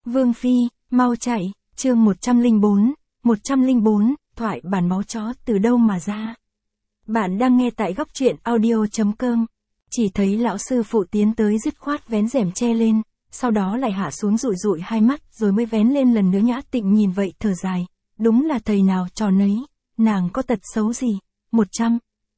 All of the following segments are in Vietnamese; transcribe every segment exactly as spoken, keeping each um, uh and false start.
Vương Phi, mau chạy, chương một trăm lẻ bốn, một trăm lẻ bốn, thoại bản máu chó từ đâu mà ra. Bạn đang nghe tại góc truyện audio chấm com. Chỉ thấy lão sư phụ tiến tới dứt khoát vén rèm che lên, sau đó lại hạ xuống dụi dụi hai mắt rồi mới vén lên lần nữa. Nhã Tịnh nhìn vậy thở dài, đúng là thầy nào trò nấy, nàng có tật xấu gì, một trăm.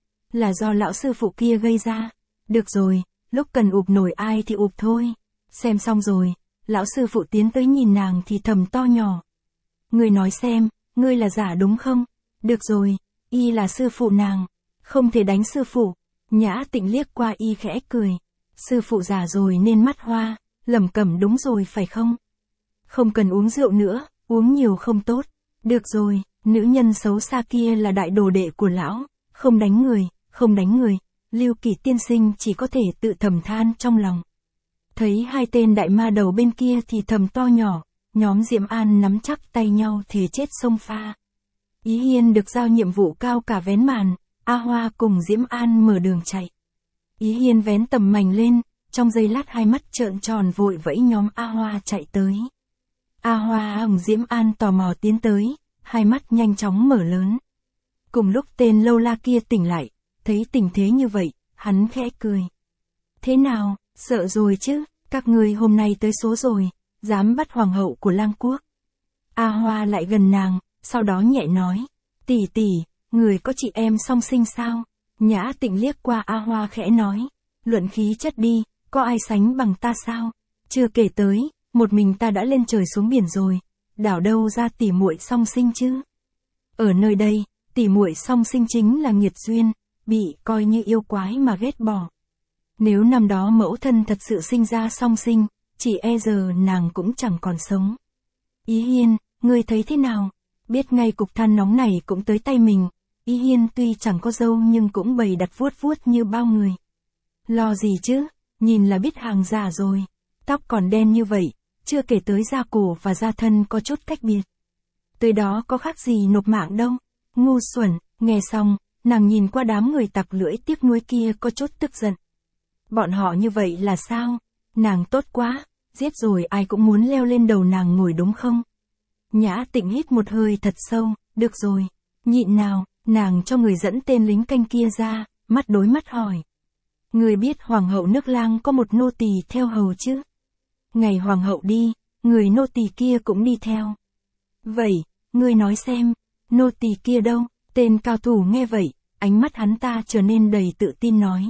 Là do lão sư phụ kia gây ra. Được rồi, lúc cần ụp nổi ai thì ụp thôi. Xem xong rồi, lão sư phụ tiến tới nhìn nàng thì thầm to nhỏ. Ngươi nói xem, ngươi là giả đúng không? Được rồi, y là sư phụ nàng, không thể đánh sư phụ. Nhã Tịnh liếc qua y khẽ cười. Sư phụ già rồi nên mắt hoa, lẩm cẩm đúng rồi phải không? Không cần uống rượu nữa, uống nhiều không tốt. Được rồi, nữ nhân xấu xa kia là đại đồ đệ của lão, không đánh người, không đánh người. Lưu Kỳ tiên sinh chỉ có thể tự thầm than trong lòng. Thấy hai tên đại ma đầu bên kia thì thầm to nhỏ, nhóm Diễm An nắm chắc tay nhau thì chết sông pha. Ý Hiên được giao nhiệm vụ cao cả vén màn, A Hoa cùng Diễm An mở đường chạy. Ý Hiên vén tầm mảnh lên, trong giây lát hai mắt trợn tròn vội vẫy nhóm A Hoa chạy tới. A Hoa cùng Diễm An tò mò tiến tới, hai mắt nhanh chóng mở lớn. Cùng lúc tên lâu la kia tỉnh lại, thấy tình thế như vậy, hắn khẽ cười. Thế nào, sợ rồi chứ, các ngươi hôm nay tới số rồi, dám bắt hoàng hậu của Lang Quốc. A Hoa lại gần nàng, sau đó nhẹ nói, tỷ tỷ, người có chị em song sinh sao? Nhã Tịnh liếc qua A Hoa khẽ nói, luận khí chất đi, có ai sánh bằng ta sao? Chưa kể tới, một mình ta đã lên trời xuống biển rồi, đảo đâu ra tỷ muội song sinh chứ? Ở nơi đây, tỷ muội song sinh chính là nghiệt duyên, bị coi như yêu quái mà ghét bỏ. Nếu năm đó mẫu thân thật sự sinh ra song sinh, chỉ e giờ nàng cũng chẳng còn sống. Ý Hiên, ngươi thấy thế nào? Biết ngay cục than nóng này cũng tới tay mình, Ý Hiên tuy chẳng có dâu nhưng cũng bày đặt vuốt vuốt như bao người. Lo gì chứ, nhìn là biết hàng giả rồi, tóc còn đen như vậy, chưa kể tới da cổ và da thân có chút cách biệt. Tới đó có khác gì nộp mạng đâu, ngu xuẩn. Nghe xong, nàng nhìn qua đám người tặc lưỡi tiếc nuối kia có chút tức giận. Bọn họ như vậy là sao? Nàng tốt quá, giết rồi ai cũng muốn leo lên đầu nàng ngồi đúng không? Nhã Tịnh hít một hơi thật sâu, được rồi, nhịn nào, nàng cho người dẫn tên lính canh kia ra, mắt đối mắt hỏi. Người biết hoàng hậu nước Lang có một nô tỳ theo hầu chứ? Ngày hoàng hậu đi, người nô tỳ kia cũng đi theo. Vậy, ngươi nói xem, nô tỳ kia đâu? Tên cao thủ nghe vậy, ánh mắt hắn ta trở nên đầy tự tin nói.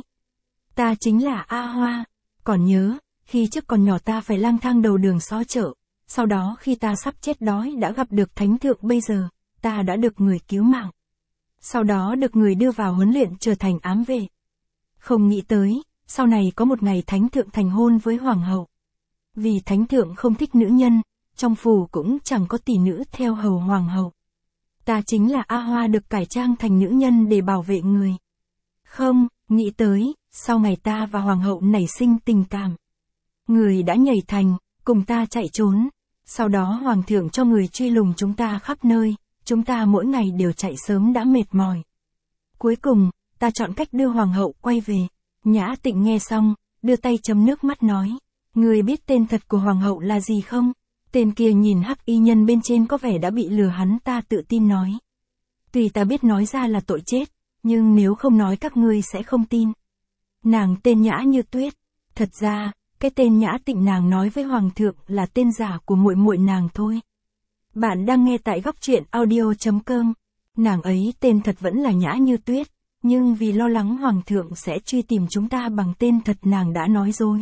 Ta chính là A Hoa, còn nhớ, khi trước còn nhỏ ta phải lang thang đầu đường xó chợ, sau đó khi ta sắp chết đói đã gặp được thánh thượng, bây giờ, ta đã được người cứu mạng. Sau đó được người đưa vào huấn luyện trở thành ám vệ. Không nghĩ tới, sau này có một ngày thánh thượng thành hôn với hoàng hậu. Vì thánh thượng không thích nữ nhân, trong phủ cũng chẳng có tỷ nữ theo hầu hoàng hậu. Ta chính là A Hoa được cải trang thành nữ nhân để bảo vệ người. Không, nghĩ tới, sau ngày ta và hoàng hậu nảy sinh tình cảm. Người đã nhảy thành, cùng ta chạy trốn. Sau đó hoàng thượng cho người truy lùng chúng ta khắp nơi, chúng ta mỗi ngày đều chạy sớm đã mệt mỏi. Cuối cùng, ta chọn cách đưa hoàng hậu quay về. Nhã Tịnh nghe xong, đưa tay chấm nước mắt nói. Người biết tên thật của hoàng hậu là gì không? Tên kia nhìn hắc y nhân bên trên có vẻ đã bị lừa, hắn ta tự tin nói. Tuy ta biết nói ra là tội chết, nhưng nếu không nói các ngươi sẽ không tin. Nàng tên Nhã Như Tuyết. Thật ra, cái tên Nhã Tịnh nàng nói với hoàng thượng là tên giả của muội muội nàng thôi. Bạn đang nghe tại góc truyện audio chấm com. Nàng ấy tên thật vẫn là Nhã Như Tuyết, nhưng vì lo lắng hoàng thượng sẽ truy tìm chúng ta bằng tên thật nàng đã nói dối.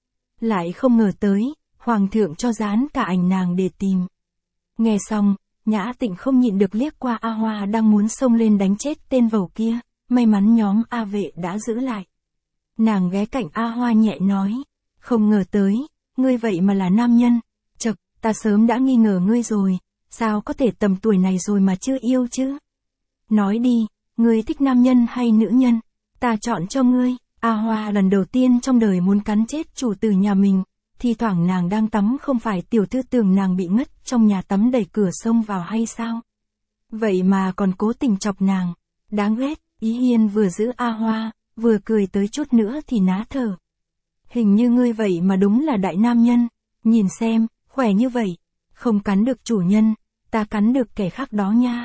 Lại không ngờ tới, hoàng thượng cho dán cả ảnh nàng để tìm. Nghe xong, Nhã Tịnh không nhịn được liếc qua A Hoa đang muốn xông lên đánh chết tên vầu kia, may mắn nhóm A vệ đã giữ lại. Nàng ghé cạnh A Hoa nhẹ nói, không ngờ tới, ngươi vậy mà là nam nhân, chậc, ta sớm đã nghi ngờ ngươi rồi, sao có thể tầm tuổi này rồi mà chưa yêu chứ? Nói đi, ngươi thích nam nhân hay nữ nhân? Ta chọn cho ngươi. A Hoa lần đầu tiên trong đời muốn cắn chết chủ tử nhà mình. Thi thoảng nàng đang tắm không phải tiểu thư tưởng nàng bị ngất trong nhà tắm đẩy cửa xông vào hay sao? Vậy mà còn cố tình chọc nàng. Đáng ghét. Ý Hiên vừa giữ A Hoa, vừa cười tới chút nữa thì ná thở. Hình như ngươi vậy mà đúng là đại nam nhân. Nhìn xem, Khỏe như vậy, không cắn được chủ nhân, ta cắn được kẻ khác đó nha.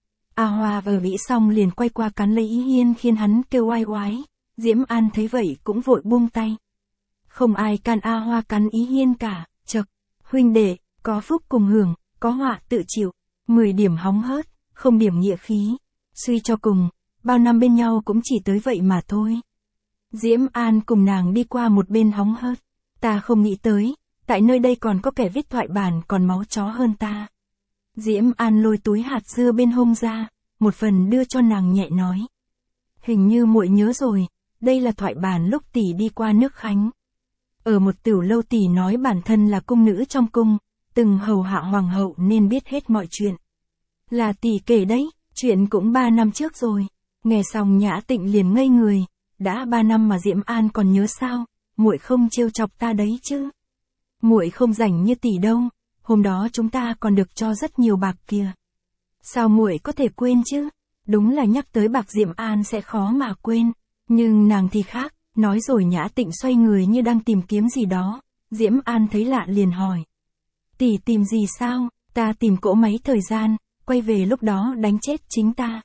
A Hoa vừa nghĩ xong liền quay qua cắn lấy Ý Hiên khiến hắn kêu oai oái. Diễm An thấy vậy cũng vội buông tay. Không ai can A Hoa cắn Ý Hiên cả, chậc, huynh đệ, có phúc cùng hưởng, có họa tự chịu, mười điểm hóng hớt, không điểm nghĩa khí. Suy cho cùng, bao năm bên nhau cũng chỉ tới vậy mà thôi. Diễm An cùng nàng đi qua một bên hóng hớt. Ta không nghĩ tới, tại nơi đây còn có kẻ viết thoại bản còn máu chó hơn ta. Diễm An lôi túi hạt dưa bên hông ra, một phần đưa cho nàng nhẹ nói. Hình như muội nhớ rồi, đây là thoại bản lúc tỷ đi qua nước Khánh. Ở một tiểu lâu tỷ nói bản thân là cung nữ trong cung, từng hầu hạ hoàng hậu nên biết hết mọi chuyện. Là tỷ kể đấy, chuyện cũng ba năm trước rồi. Nghe xong Nhã Tịnh liền ngây người, đã ba năm mà Diễm An còn nhớ sao, muội không trêu chọc ta đấy chứ. Muội không rảnh như tỷ đâu, hôm đó chúng ta còn được cho rất nhiều bạc kìa. Sao muội có thể quên chứ? Đúng là nhắc tới bạc Diễm An sẽ khó mà quên, nhưng nàng thì khác, nói rồi Nhã Tịnh xoay người như đang tìm kiếm gì đó. Diễm An thấy lạ liền hỏi. Tỷ tìm gì sao? Ta tìm cỗ máy thời gian, quay về lúc đó đánh chết chính ta.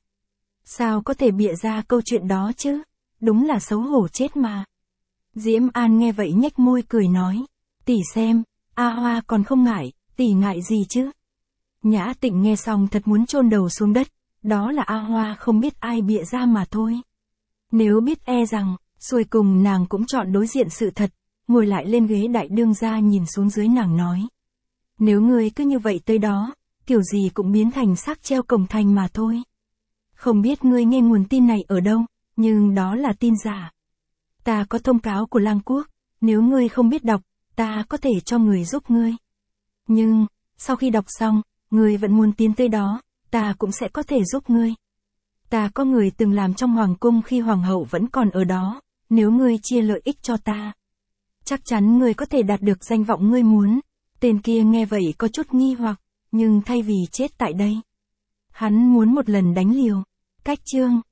Sao có thể bịa ra câu chuyện đó chứ? Đúng là xấu hổ chết mà. Diễm An nghe vậy nhếch môi cười nói. Tỷ xem, A Hoa còn không ngại, tỷ ngại gì chứ? Nhã Tịnh nghe xong thật muốn chôn đầu xuống đất, đó là A Hoa không biết ai bịa ra mà thôi. Nếu biết e rằng, xuôi cùng nàng cũng chọn đối diện sự thật, ngồi lại lên ghế đại đương gia nhìn xuống dưới nàng nói. Nếu ngươi cứ như vậy tới đó, kiểu gì cũng biến thành xác treo cổng thành mà thôi. Không biết ngươi nghe nguồn tin này ở đâu, nhưng đó là tin giả. Ta có thông cáo của Lang Quốc, nếu ngươi không biết đọc, ta có thể cho người giúp ngươi. Nhưng, sau khi đọc xong, ngươi vẫn muốn tiến tới đó, ta cũng sẽ có thể giúp ngươi. Ta có người từng làm trong hoàng cung khi hoàng hậu vẫn còn ở đó, nếu ngươi chia lợi ích cho ta, chắc chắn ngươi có thể đạt được danh vọng ngươi muốn. Tên kia nghe vậy có chút nghi hoặc, nhưng thay vì chết tại đây, hắn muốn một lần đánh liều. Cách chương